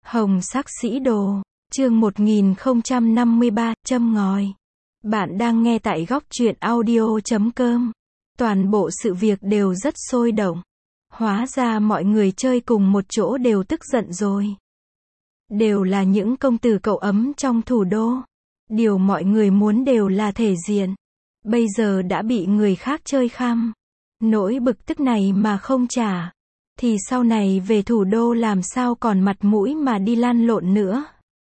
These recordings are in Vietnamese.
Hồng sắc sĩ đồ, chương 1053, châm ngòi. Bạn đang nghe tại góc truyện audio.com. Toàn bộ sự việc đều rất sôi động. Hóa ra mọi người chơi cùng một chỗ đều tức giận rồi. Đều là những công tử cậu ấm trong thủ đô. Điều mọi người muốn đều là thể diện. Bây giờ đã bị người khác chơi khăm. Nỗi bực tức này mà không trả, thì sau này về thủ đô làm sao còn mặt mũi mà đi lăn lộn nữa.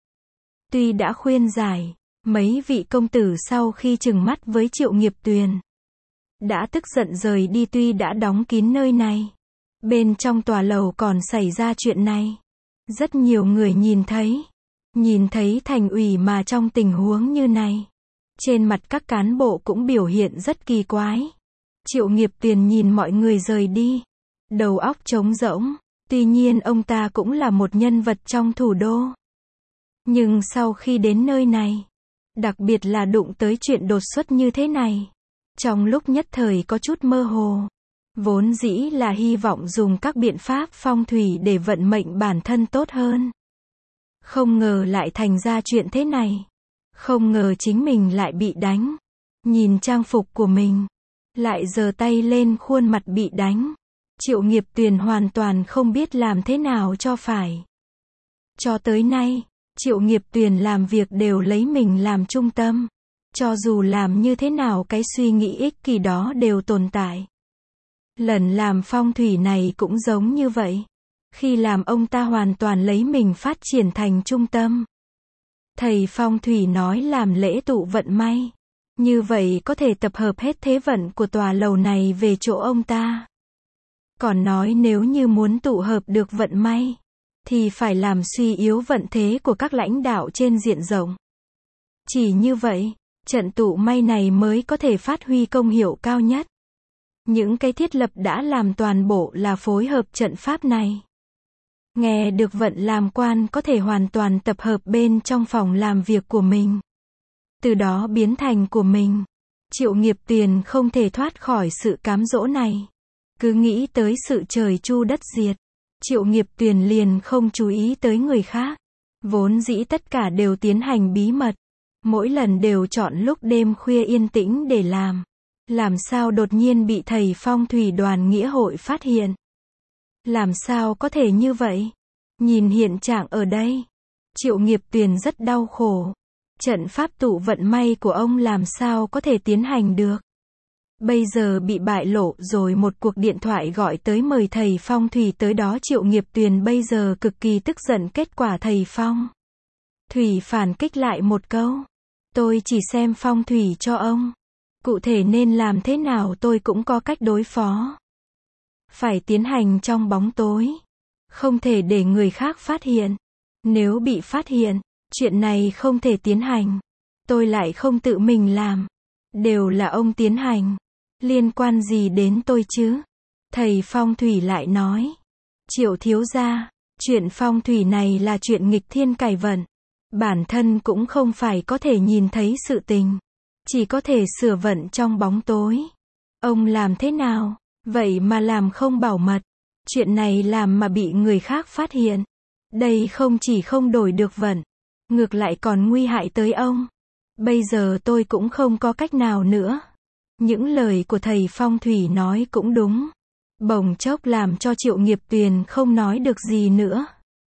Tuy đã khuyên giải, mấy vị công tử sau khi trừng mắt với Triệu Nghiệp Tuyền, đã tức giận rời đi. Tuy đã đóng kín nơi này, bên trong tòa lầu còn xảy ra chuyện này. Rất nhiều người nhìn thấy thành ủy mà trong tình huống như này. Trên mặt các cán bộ cũng biểu hiện rất kỳ quái. Triệu Nghiệp Tuyền nhìn mọi người rời đi, đầu óc trống rỗng. Tuy nhiên ông ta cũng là một nhân vật trong thủ đô. Nhưng sau khi đến nơi này, đặc biệt là đụng tới chuyện đột xuất như thế này, trong lúc nhất thời có chút mơ hồ. Vốn dĩ là hy vọng dùng các biện pháp phong thủy để vận mệnh bản thân tốt hơn. Không ngờ lại thành ra chuyện thế này. Không ngờ chính mình lại bị đánh. Nhìn trang phục của mình, lại giơ tay lên khuôn mặt bị đánh. Triệu Nghiệp Tuyền hoàn toàn không biết làm thế nào cho phải. Cho tới nay, Triệu Nghiệp Tuyền làm việc đều lấy mình làm trung tâm. Cho dù làm như thế nào cái suy nghĩ ích kỷ đó đều tồn tại. Lần làm phong thủy này cũng giống như vậy. Khi làm ông ta hoàn toàn lấy mình phát triển thành trung tâm. Thầy phong thủy nói làm lễ tụ vận may. Như vậy có thể tập hợp hết thế vận của tòa lầu này về chỗ ông ta. Còn nói nếu như muốn tụ hợp được vận may, thì phải làm suy yếu vận thế của các lãnh đạo trên diện rộng. Chỉ như vậy, trận tụ may này mới có thể phát huy công hiệu cao nhất. Những cái thiết lập đã làm toàn bộ là phối hợp trận pháp này. Nghe được vận làm quan có thể hoàn toàn tập hợp bên trong phòng làm việc của mình. Từ đó biến thành của mình. Triệu Nghiệp Tuyền không thể thoát khỏi sự cám dỗ này. Cứ nghĩ tới sự trời chu đất diệt, Triệu Nghiệp Tuyền liền không chú ý tới người khác. Vốn dĩ tất cả đều tiến hành bí mật. Mỗi lần đều chọn lúc đêm khuya yên tĩnh để làm. Làm sao đột nhiên bị thầy phong thủy đoàn nghĩa hội phát hiện? Làm sao có thể như vậy? Nhìn hiện trạng ở đây, Triệu Nghiệp Tuyền rất đau khổ. Trận pháp tụ vận may của ông làm sao có thể tiến hành được? Bây giờ bị bại lộ rồi. Một cuộc điện thoại gọi tới mời thầy phong thủy tới đó. Triệu Nghiệp Tuyền bây giờ cực kỳ tức giận. Kết quả thầy phong thủy phản kích lại một câu: tôi chỉ xem phong thủy cho ông, cụ thể nên làm thế nào tôi cũng có cách đối phó. Phải tiến hành trong bóng tối, không thể để người khác phát hiện. Nếu bị phát hiện, chuyện này không thể tiến hành. Tôi lại không tự mình làm, đều là ông tiến hành. Liên quan gì đến tôi chứ? Thầy phong thủy lại nói: Triệu thiếu gia, chuyện phong thủy này là chuyện nghịch thiên cải vận. Bản thân cũng không phải có thể nhìn thấy sự tình, chỉ có thể sửa vận trong bóng tối. Ông làm thế nào? Vậy mà làm không bảo mật. Chuyện này làm mà bị người khác phát hiện. Đây không chỉ không đổi được vận, ngược lại còn nguy hại tới ông. Bây giờ tôi cũng không có cách nào nữa. Những lời của thầy phong thủy nói cũng đúng. Bỗng chốc làm cho Triệu Nghiệp Tuyền không nói được gì nữa.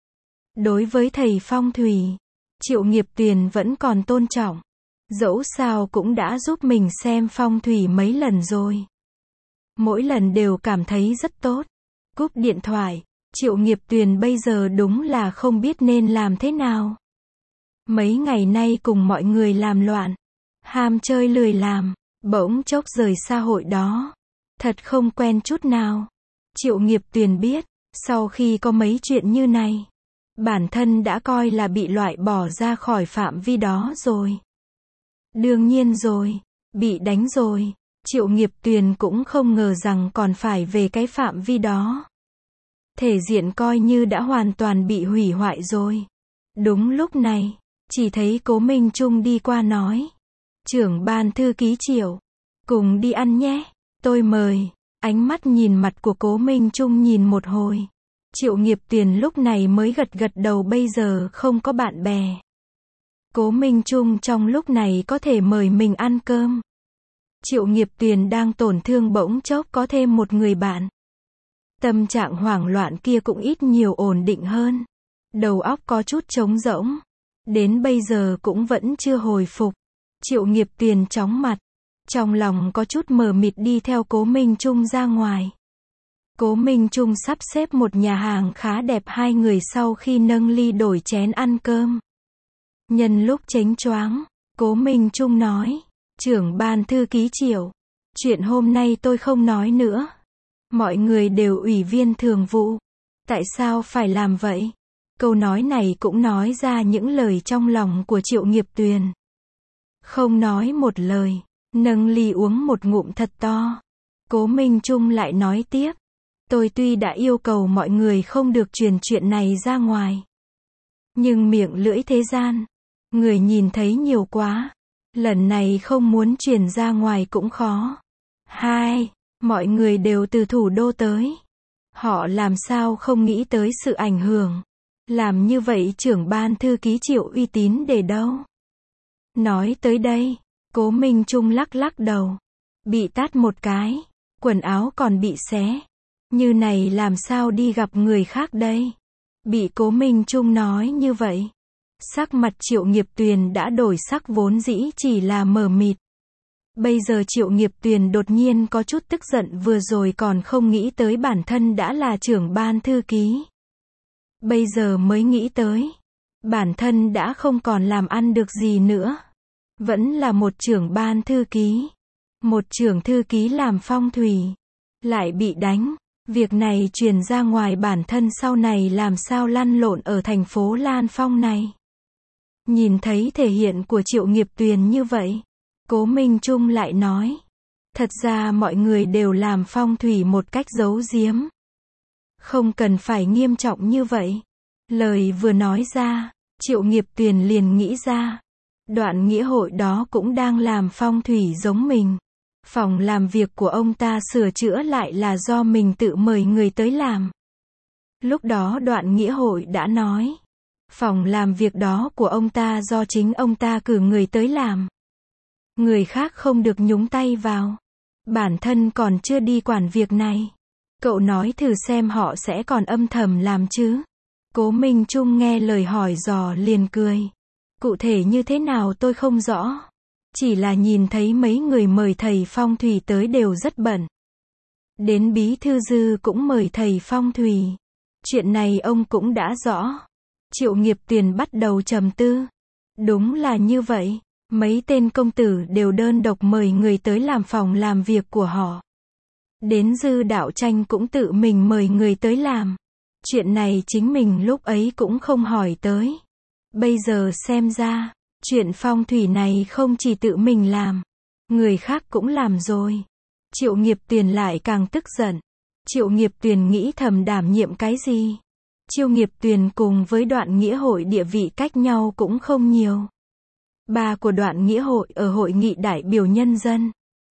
Đối với thầy phong thủy, Triệu Nghiệp Tuyền vẫn còn tôn trọng. Dẫu sao cũng đã giúp mình xem phong thủy mấy lần rồi. Mỗi lần đều cảm thấy rất tốt. Cúp điện thoại, Triệu Nghiệp Tuyền bây giờ đúng là không biết nên làm thế nào. Mấy ngày nay cùng mọi người làm loạn, ham chơi lười làm, bỗng chốc rời xa hội đó. Thật không quen chút nào. Triệu Nghiệp Tuyền biết, sau khi có mấy chuyện như này, bản thân đã coi là bị loại bỏ ra khỏi phạm vi đó rồi. Đương nhiên rồi, bị đánh rồi. Triệu Nghiệp Tuyền cũng không ngờ rằng còn phải về cái phạm vi đó. Thể diện coi như đã hoàn toàn bị hủy hoại rồi. Đúng lúc này, chỉ thấy Cố Minh Trung đi qua nói: trưởng ban thư ký Triệu, cùng đi ăn nhé, tôi mời. Ánh mắt nhìn mặt của Cố Minh Trung nhìn một hồi, Triệu Nghiệp Tuyền lúc này mới gật gật đầu, bây giờ không có bạn bè. Cố Minh Trung trong lúc này có thể mời mình ăn cơm. Triệu Nghiệp Tuyền đang tổn thương bỗng chốc có thêm một người bạn. Tâm trạng hoảng loạn kia cũng ít nhiều ổn định hơn. Đầu óc có chút trống rỗng. Đến bây giờ cũng vẫn chưa hồi phục. Triệu Nghiệp Tuyền chóng mặt. Trong lòng có chút mờ mịt đi theo Cố Minh Trung ra ngoài. Cố Minh Trung sắp xếp một nhà hàng khá đẹp, hai người sau khi nâng ly đổi chén ăn cơm. Nhân lúc chánh choáng, Cố Minh Trung nói, trưởng ban thư ký Triệu, chuyện hôm nay tôi không nói nữa. Mọi người đều ủy viên thường vụ. Tại sao phải làm vậy? Câu nói này cũng nói ra những lời trong lòng của Triệu Nghiệp Tuyền. Không nói một lời, nâng ly uống một ngụm thật to. Cố Minh Trung lại nói tiếp. Tôi tuy đã yêu cầu mọi người không được truyền chuyện này ra ngoài. Nhưng miệng lưỡi thế gian, người nhìn thấy nhiều quá. Lần này không muốn truyền ra ngoài cũng khó. Hai, mọi người đều từ thủ đô tới. Họ làm sao không nghĩ tới sự ảnh hưởng. Làm như vậy trưởng ban thư ký Triệu uy tín để đâu? Nói tới đây, Cố Minh Trung lắc lắc đầu. Bị tát một cái, quần áo còn bị xé. Như này làm sao đi gặp người khác đây? Bị Cố Minh Trung nói như vậy. Sắc mặt Triệu Nghiệp Tuyền đã đổi sắc, vốn dĩ chỉ là mờ mịt. Bây giờ Triệu Nghiệp Tuyền đột nhiên có chút tức giận, vừa rồi còn không nghĩ tới bản thân đã là trưởng ban thư ký. Bây giờ mới nghĩ tới. Bản thân đã không còn làm ăn được gì nữa. Vẫn là một trưởng ban thư ký. Một trưởng thư ký làm phong thủy. Lại bị đánh. Việc này truyền ra ngoài, bản thân sau này làm sao lăn lộn ở thành phố Lan Phong này. Nhìn thấy thể hiện của Triệu Nghiệp Tuyền như vậy, Cố Minh Trung lại nói. Thật ra mọi người đều làm phong thủy một cách giấu giếm. Không cần phải nghiêm trọng như vậy. Lời vừa nói ra, Triệu Nghiệp Tuyền liền nghĩ ra. Đoạn nghĩa hội đó cũng đang làm phong thủy giống mình. Phòng làm việc của ông ta sửa chữa lại là do mình tự mời người tới làm. Lúc đó Đoạn nghĩa hội đã nói. Phòng làm việc đó của ông ta do chính ông ta cử người tới làm. Người khác không được nhúng tay vào. Bản thân còn chưa đi quản việc này. Cậu nói thử xem họ sẽ còn âm thầm làm chứ? Cố Minh Trung nghe lời hỏi dò liền cười. Cụ thể như thế nào tôi không rõ. Chỉ là nhìn thấy mấy người mời thầy phong thủy tới đều rất bận. Đến bí thư dư cũng mời thầy phong thủy. Chuyện này ông cũng đã rõ. Triệu Nghiệp Tuyền bắt đầu trầm tư. Đúng là như vậy. Mấy tên công tử đều đơn độc mời người tới làm phòng làm việc của họ. Đến Dư Đạo Tranh cũng tự mình mời người tới làm. Chuyện này chính mình lúc ấy cũng không hỏi tới. Bây giờ xem ra, chuyện phong thủy này không chỉ tự mình làm, người khác cũng làm rồi. Triệu Nghiệp Tuyền lại càng tức giận. Triệu Nghiệp Tuyền nghĩ thầm đảm nhiệm cái gì? Triệu Nghiệp Tuyền cùng với Đoạn nghĩa hội địa vị cách nhau cũng không nhiều. Ba của Đoạn nghĩa hội ở hội nghị đại biểu nhân dân.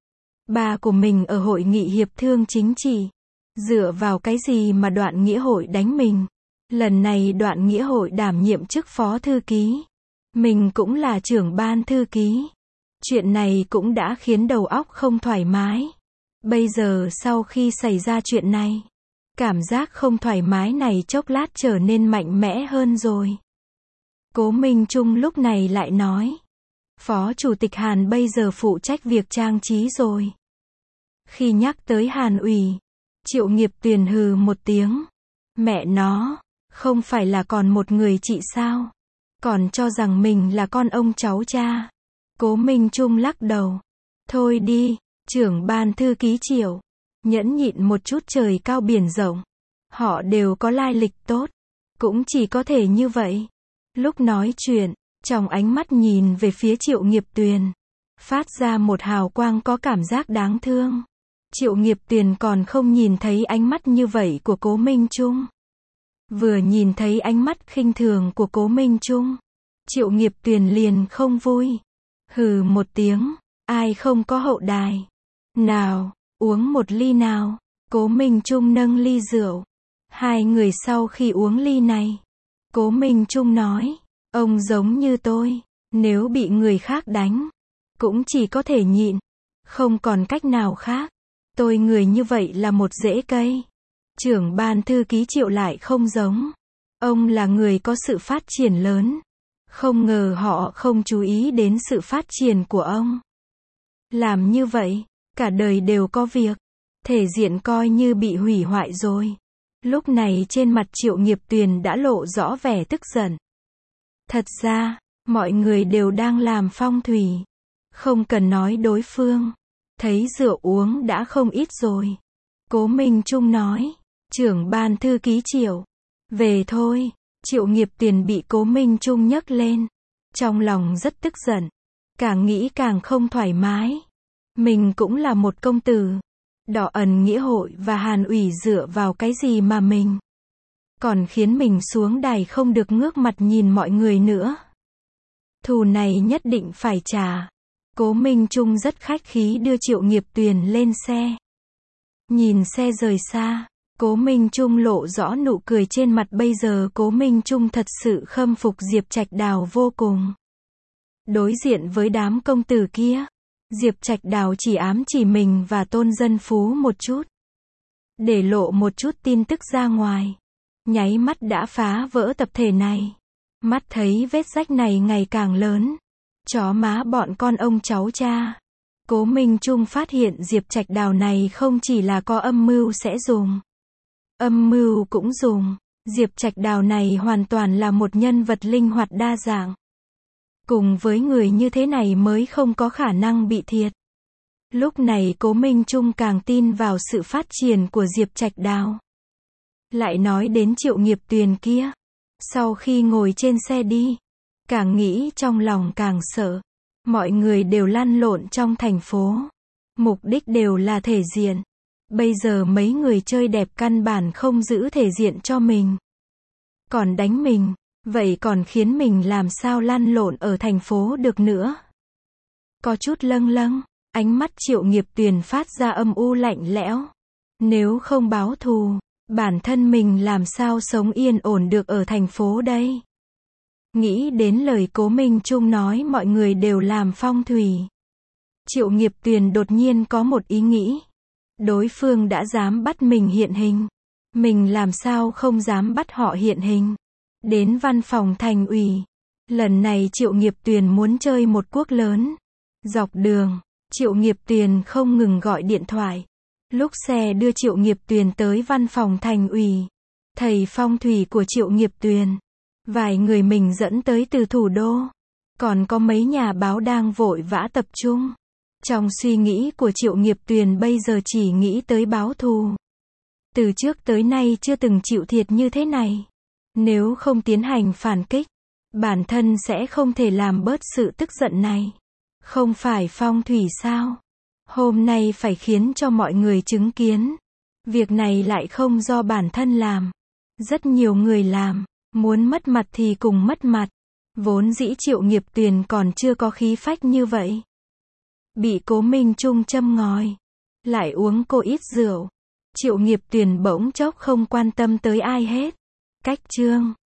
Ba của mình ở hội nghị hiệp thương chính trị. Dựa vào cái gì mà Đoạn nghĩa hội đánh mình? Lần này Đoạn nghĩa hội đảm nhiệm chức phó thư ký. Mình cũng là trưởng ban thư ký. Chuyện này cũng đã khiến đầu óc không thoải mái. Bây giờ sau khi xảy ra chuyện này, cảm giác không thoải mái này chốc lát trở nên mạnh mẽ hơn rồi. Cố Minh Trung lúc này lại nói. Phó Chủ tịch Hàn bây giờ phụ trách việc trang trí rồi. Khi nhắc tới Hàn ủy, Triệu Nghiệp Tuyền hừ một tiếng. Mẹ nó, không phải là còn một người chị sao? Còn cho rằng mình là con ông cháu cha. Cố Minh Trung lắc đầu. Thôi đi, trưởng ban thư ký Triệu. Nhẫn nhịn một chút, trời cao biển rộng. Họ đều có lai lịch tốt. Cũng chỉ có thể như vậy. Lúc nói chuyện, trong ánh mắt nhìn về phía Triệu Nghiệp Tuyền, phát ra một hào quang có cảm giác đáng thương. Triệu Nghiệp Tuyền còn không nhìn thấy ánh mắt như vậy của Cố Minh Trung. Vừa nhìn thấy ánh mắt khinh thường của Cố Minh Trung, Triệu Nghiệp Tuyền liền không vui. Hừ một tiếng, ai không có hậu đài. Nào, uống một ly nào. Cố Minh Trung nâng ly rượu. Hai người sau khi uống ly này, Cố Minh Trung nói, ông giống như tôi, nếu bị người khác đánh, cũng chỉ có thể nhịn, không còn cách nào khác. Tôi người như vậy là một rễ cây. Trưởng ban thư ký Triệu lại không giống. Ông là người có sự phát triển lớn. Không ngờ họ không chú ý đến sự phát triển của ông. Làm như vậy, cả đời đều có việc. Thể diện coi như bị hủy hoại rồi. Lúc này trên mặt Triệu Nghiệp Tuyền đã lộ rõ vẻ tức giận. Thật ra, mọi người đều đang làm phong thủy. Không cần nói đối phương. Thấy rượu uống đã không ít rồi. Cố Minh Trung nói, trưởng ban thư ký Triệu, về thôi. Triệu Nghiệp Tuyền bị Cố Minh Trung nhấc lên. Trong lòng rất tức giận. Càng nghĩ càng không thoải mái. Mình cũng là một công tử. Đỏ ẩn nghĩa hội và Hàn ủy dựa vào cái gì mà mình còn khiến mình xuống đài không được ngước mặt nhìn mọi người nữa. Thù này nhất định phải trả. Cố Minh Trung rất khách khí đưa Triệu Nghiệp Tuyền lên xe. Nhìn xe rời xa, Cố Minh Trung lộ rõ nụ cười trên mặt. Bây giờ Cố Minh Trung thật sự khâm phục Diệp Trạch Đào vô cùng. Đối diện với đám công tử kia, Diệp Trạch Đào chỉ ám chỉ mình và Tôn Dân Phú một chút. Để lộ một chút tin tức ra ngoài. Nháy mắt đã phá vỡ tập thể này. Mắt thấy vết rách này ngày càng lớn. Chó má bọn con ông cháu cha. Cố Minh Trung phát hiện Diệp Trạch Đào này không chỉ là có âm mưu sẽ dùng. Âm mưu cũng dùng. Diệp Trạch Đào này hoàn toàn là một nhân vật linh hoạt đa dạng. Cùng với người như thế này mới không có khả năng bị thiệt. Lúc này Cố Minh Trung càng tin vào sự phát triển của Diệp Trạch Đào. Lại nói đến Triệu Nghiệp Tuyền kia. Sau khi ngồi trên xe đi, càng nghĩ trong lòng càng sợ. Mọi người đều lăn lộn trong thành phố. Mục đích đều là thể diện. Bây giờ mấy người chơi đẹp căn bản không giữ thể diện cho mình. Còn đánh mình, vậy còn khiến mình làm sao lăn lộn ở thành phố được nữa. Có chút lâng lâng, ánh mắt Triệu Nghiệp Tuyền phát ra âm u lạnh lẽo. Nếu không báo thù, bản thân mình làm sao sống yên ổn được ở thành phố đây. Nghĩ đến lời Cố Minh Trung nói mọi người đều làm phong thủy. Triệu Nghiệp Tuyền đột nhiên có một ý nghĩ. Đối phương đã dám bắt mình hiện hình. Mình làm sao không dám bắt họ hiện hình. Đến văn phòng thành ủy. Lần này Triệu Nghiệp Tuyền muốn chơi một cuốc lớn. Dọc đường, Triệu Nghiệp Tuyền không ngừng gọi điện thoại. Lúc xe đưa Triệu Nghiệp Tuyền tới văn phòng thành ủy. Thầy phong thủy của Triệu Nghiệp Tuyền. Vài người mình dẫn tới từ thủ đô. Còn có mấy nhà báo đang vội vã tập trung. Trong suy nghĩ của Triệu Nghiệp Tuyền bây giờ chỉ nghĩ tới báo thù. Từ trước tới nay chưa từng chịu thiệt như thế này. Nếu không tiến hành phản kích, bản thân sẽ không thể làm bớt sự tức giận này. Không phải phong thủy sao? Hôm nay phải khiến cho mọi người chứng kiến. Việc này lại không do bản thân làm. Rất nhiều người làm. Muốn mất mặt thì cùng mất mặt. Vốn dĩ Triệu Nghiệp Tuyền còn chưa có khí phách như vậy. Bị Cố Minh Trung châm ngòi. Lại uống cô ít rượu. Triệu Nghiệp Tuyền bỗng chốc không quan tâm tới ai hết. Cách chương